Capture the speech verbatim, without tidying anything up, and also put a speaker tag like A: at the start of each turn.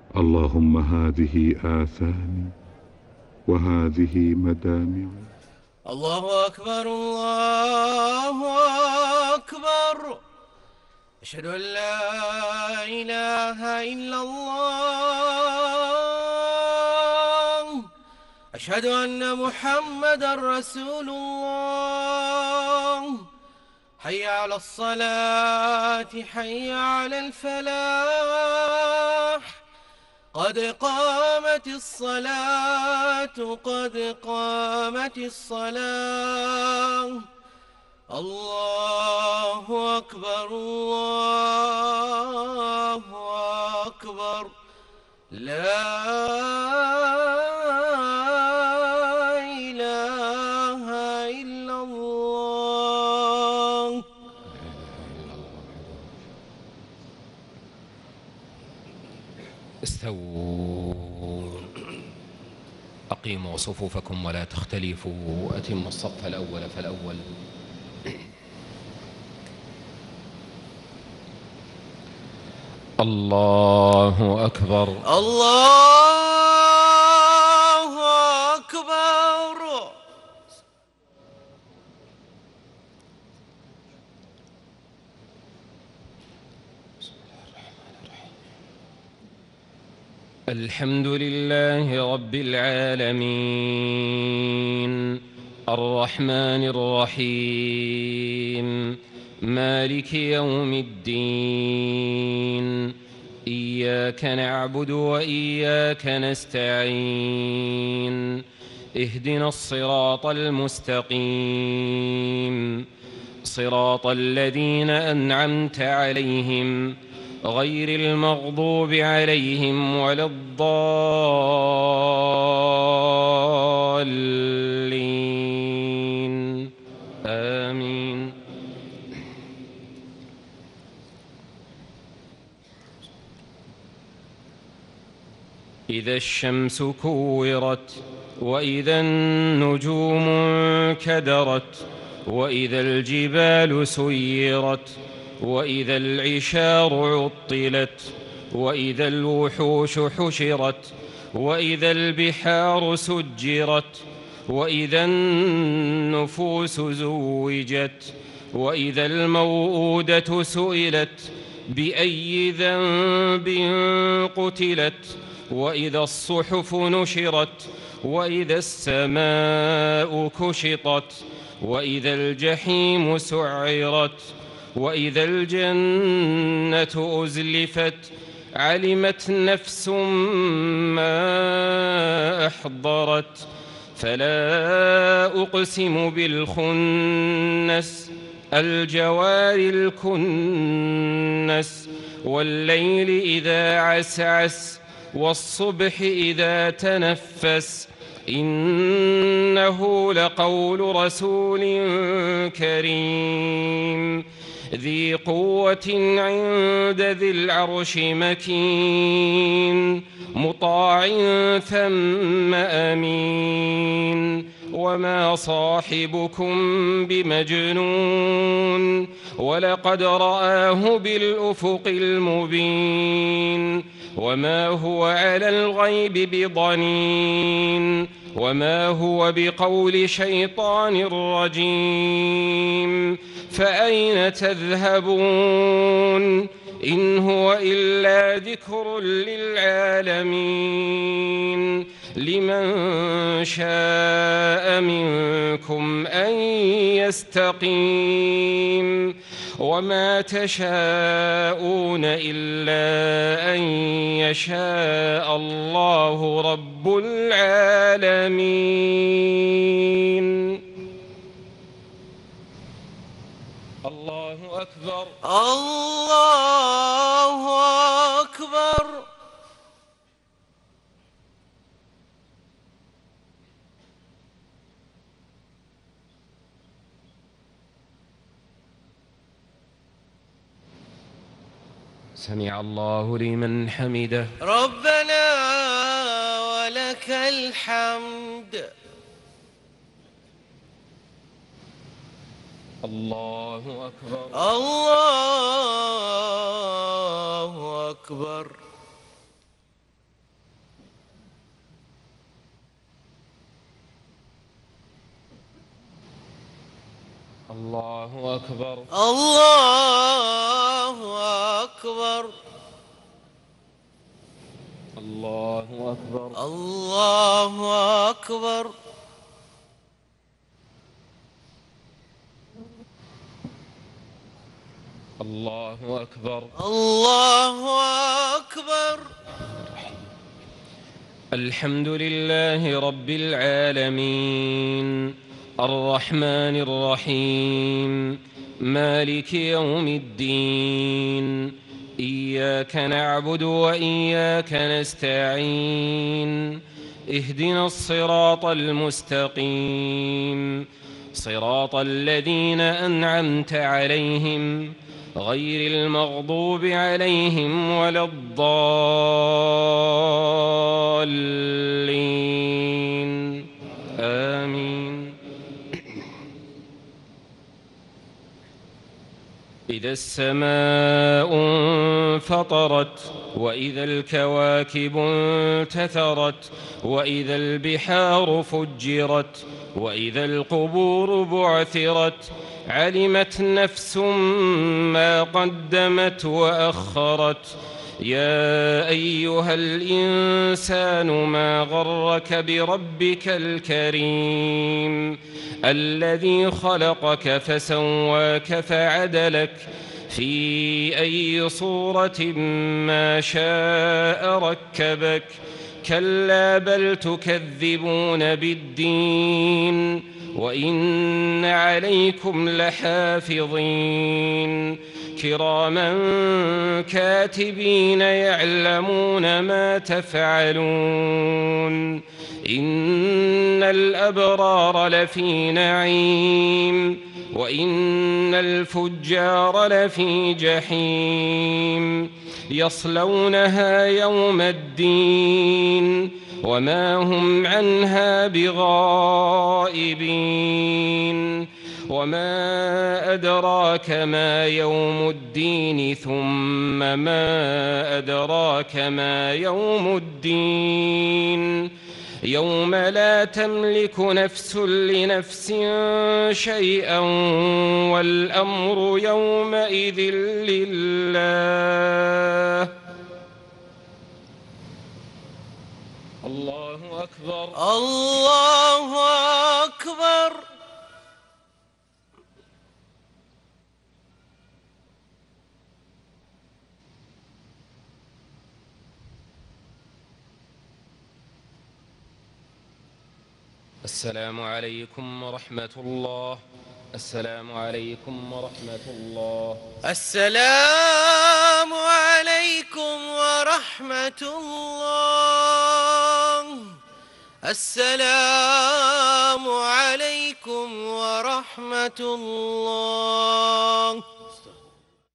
A: اللهم هذه آثامي وهذه مدامعي.
B: الله أكبر الله أكبر. أشهد أن لا إله إلا الله. أشهد أن محمدا رسول الله. حي على الصلاة حي على الفلاح. قد قامت الصلاة قد قامت الصلاة. الله أكبر الله أكبر. لا إله إلا الله.
C: استووا، أقيموا صفوفكم ولا تختلفوا، أتموا الصف الأول فالأول. الله أكبر
B: الله أكبر.
C: الحمد لله رب العالمين، الرحمن الرحيم، مالك يوم الدين. إياك نعبد وإياك نستعين، اهدنا الصراط المستقيم، صراط الذين أنعمت عليهم غير المغضوب عليهم ولا الضالين، آمين. إذا الشمس كورت وإذا النجوم انكدرت وإذا الجبال سيرت وإذا العشار عطلت وإذا الوحوش حشرت وإذا البحار سجرت وإذا النفوس زوجت وإذا الموءودة سئلت بأي ذنب قتلت وإذا الصحف نشرت وإذا السماء كشطت وإذا الجحيم سعرت وإذا الجنة أزلفت علمت نفس ما أحضرت. فلا أقسم بالخنس، الجوار الكنس، والليل إذا عسعس والصبح إذا تنفس، إنه لقول رسول كريم ذي قوة عند ذي العرش مكين، مطاع ثم أمين. وما صاحبكم بمجنون، ولقد رآه بالأفق المبين. وما هو على الغيب بضنين، وما هو بقول شيطان رجيم. فأين تذهبون؟ إن هو إلا ذكر للعالمين. لمن شاء منكم أن يستقيم. وما تشاءون إلا أن يشاء الله رب العالمين. الله أكبر
B: الله أكبر.
C: سمع الله لمن حمده.
B: ربنا ولك الحمد.
C: الله أكبر
B: الله أكبر.
C: الله أكبر.
B: الله أكبر.
C: الله أكبر.
B: الله أكبر.
C: الله أكبر.
B: الله أكبر.
C: الحمد لله رب العالمين الرحمن الرحيم مالك يوم الدين إياك نعبد وإياك نستعين اهدنا الصراط المستقيم صراط الذين أنعمت عليهم غير المغضوب عليهم ولا الضالين آمين. إذا السماء انفطرت وإذا الكواكب انتثرت وإذا البحار فجرت وإذا القبور بعثرت علمت نفس ما قدمت وأخرت. يا أيها الإنسان ما غرك بربك الكريم الذي خلقك فسواك فعدلك في أي صورة ما شاء ركبك. كلا بل تكذبون بالدين وإن عليكم لحافظين كراما كاتبين يعلمون ما تفعلون. إن الأبرار لفي نعيم وإن الفجار لفي جحيم يصلونها يوم الدين وما هم عنها بغائبين. وما أدراك ما يوم الدين ثم ما أدراك ما يوم الدين يوم لا تملك نفس لنفس شيئا والأمر يومئذ لله. الله أكبر.
B: الله أكبر.
C: السلام عليكم ورحمة الله. السلام عليكم ورحمة الله.
B: السلام عليكم ورحمة الله. السلام عليكم ورحمة الله.